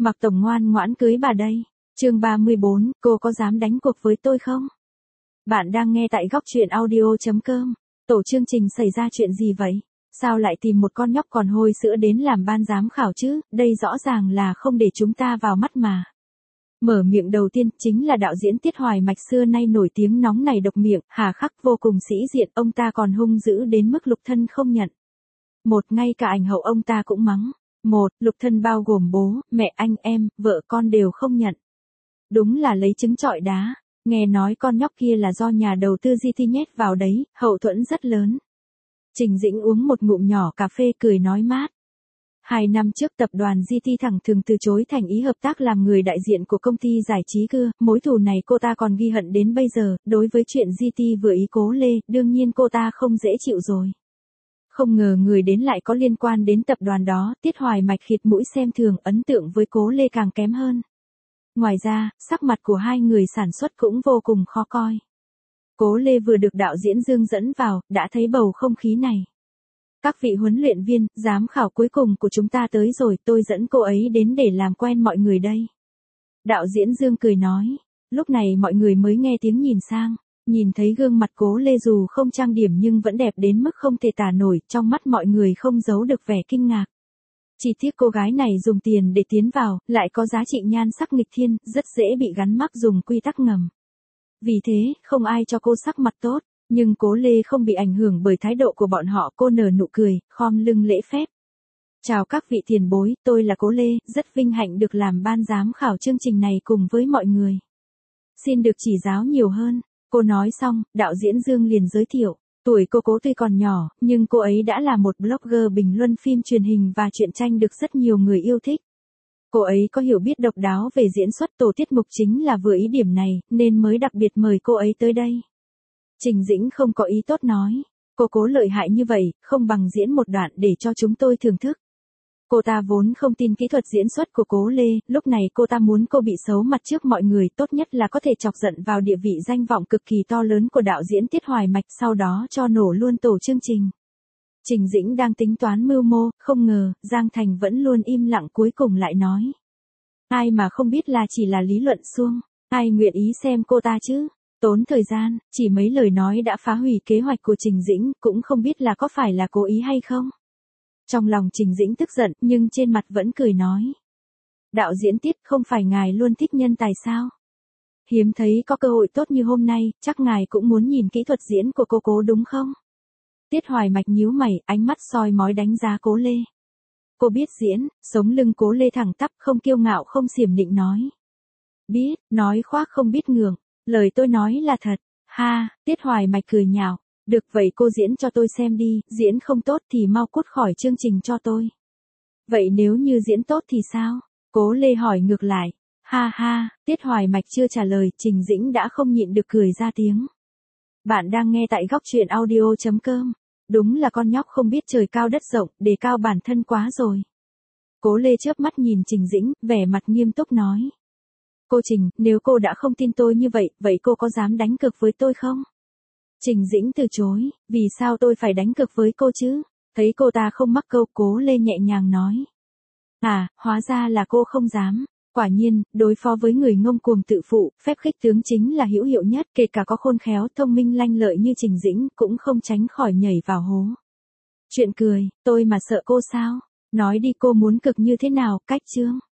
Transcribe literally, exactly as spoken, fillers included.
Mạc Tổng ngoan ngoãn cưới bà đây. Chương ba mươi bốn, cô có dám đánh cuộc với tôi không? Bạn đang nghe tại góc truyện audio chấm com. Tổ chương trình xảy ra chuyện gì vậy? Sao lại tìm một con nhóc còn hôi sữa đến làm ban giám khảo chứ? Đây rõ ràng là không để chúng ta vào mắt mà. Mở miệng đầu tiên chính là đạo diễn Tiết Hoài Mạch, xưa nay nổi tiếng nóng này độc miệng, hà khắc vô cùng sĩ diện, ông ta còn hung dữ đến mức Lục Thân không nhận. Một, ngay cả ảnh hậu ông ta cũng mắng. Một, Lục Thân bao gồm bố, mẹ, anh em, vợ con đều không nhận. Đúng là lấy trứng trọi đá, nghe nói con nhóc kia là do nhà đầu tư giê tê nhét vào đấy, hậu thuẫn rất lớn. Trình Dĩnh uống một ngụm nhỏ cà phê cười nói mát. Hai năm trước tập đoàn giê tê thẳng thừng từ chối thành ý hợp tác làm người đại diện của công ty giải trí cưa, mối thù này cô ta còn ghi hận đến bây giờ, đối với chuyện giê tê vừa ý Cố Lê, đương nhiên cô ta không dễ chịu rồi. Không ngờ người đến lại có liên quan đến tập đoàn đó, Tiết Hoài Mạch khịt mũi xem thường, ấn tượng với Cố Lê càng kém hơn. Ngoài ra, sắc mặt của hai người sản xuất cũng vô cùng khó coi. Cố Lê vừa được đạo diễn Dương dẫn vào, đã thấy bầu không khí này. Các vị huấn luyện viên, giám khảo cuối cùng của chúng ta tới rồi, tôi dẫn cô ấy đến để làm quen mọi người đây. Đạo diễn Dương cười nói. Lúc này mọi người mới nghe tiếng nhìn sang, nhìn thấy gương mặt Cố Lê dù không trang điểm nhưng vẫn đẹp đến mức không thể tả nổi, trong mắt mọi người không giấu được vẻ kinh ngạc. Chỉ tiếc cô gái này dùng tiền để tiến vào, lại có giá trị nhan sắc nghịch thiên, rất dễ bị gắn mác dùng quy tắc ngầm. Vì thế, không ai cho cô sắc mặt tốt, nhưng Cố Lê không bị ảnh hưởng bởi thái độ của bọn họ, cô nở nụ cười, khom lưng lễ phép. Chào các vị tiền bối, tôi là Cố Lê, rất vinh hạnh được làm ban giám khảo chương trình này cùng với mọi người. Xin được chỉ giáo nhiều hơn. Cô nói xong, đạo diễn Dương liền giới thiệu. Tuổi cô Cố tuy còn nhỏ, nhưng cô ấy đã là một blogger bình luận phim truyền hình và truyện tranh được rất nhiều người yêu thích. Cô ấy có hiểu biết độc đáo về diễn xuất, tổ tiết mục chính là vừa ý điểm này, nên mới đặc biệt mời cô ấy tới đây. Trình Dĩnh không có ý tốt nói. Cô Cố lợi hại như vậy, không bằng diễn một đoạn để cho chúng tôi thưởng thức. Cô ta vốn không tin kỹ thuật diễn xuất của Cố Lê, lúc này cô ta muốn cô bị xấu mặt trước mọi người, tốt nhất là có thể chọc giận vào địa vị danh vọng cực kỳ to lớn của đạo diễn Tiết Hoài Mạch, sau đó cho nổ luôn tổ chương trình. Trình Dĩnh đang tính toán mưu mô, không ngờ, Giang Thành vẫn luôn im lặng, cuối cùng lại nói. Ai mà không biết là chỉ là lý luận suông, ai nguyện ý xem cô ta chứ? Tốn thời gian, chỉ mấy lời nói đã phá hủy kế hoạch của Trình Dĩnh, cũng không biết là có phải là cố ý hay không. Trong lòng Trình Dĩnh tức giận, nhưng trên mặt vẫn cười nói. Đạo diễn Tiết, không phải ngài luôn thích nhân tài sao? Hiếm thấy có cơ hội tốt như hôm nay, chắc ngài cũng muốn nhìn kỹ thuật diễn của cô Cố đúng không? Tiết Hoài Mạch nhíu mày, ánh mắt soi mói đánh giá Cố Lê. Cô biết diễn, sống lưng Cố Lê thẳng tắp, không kiêu ngạo không xiểm nịnh nói. Biết, nói khoác không biết ngượng, lời tôi nói là thật. Ha, Tiết Hoài Mạch cười nhạo. Được vậy cô diễn cho tôi xem đi, diễn không tốt thì mau cút khỏi chương trình cho tôi. Vậy nếu như diễn tốt thì sao? Cố Lê hỏi ngược lại. Ha ha, Tiết Hoài Mạch chưa trả lời, Trình Dĩnh đã không nhịn được cười ra tiếng. Bạn đang nghe tại góc truyện audio chấm com. Đúng là con nhóc không biết trời cao đất rộng, đề cao bản thân quá rồi. Cố Lê chớp mắt nhìn Trình Dĩnh, vẻ mặt nghiêm túc nói. Cô Trình, nếu cô đã không tin tôi như vậy, vậy cô có dám đánh cược với tôi không? Trình Dĩnh từ chối, vì sao tôi phải đánh cược với cô chứ? Thấy cô ta không mắc câu, Cố Lê nhẹ nhàng nói. À, hóa ra là cô không dám. Quả nhiên, đối phó với người ngông cuồng tự phụ, phép khích tướng chính là hữu hiệu nhất, kể cả có khôn khéo, thông minh lanh lợi như Trình Dĩnh, cũng không tránh khỏi nhảy vào hố. Chuyện cười, tôi mà sợ cô sao? Nói đi, cô muốn cực như thế nào, cách chương.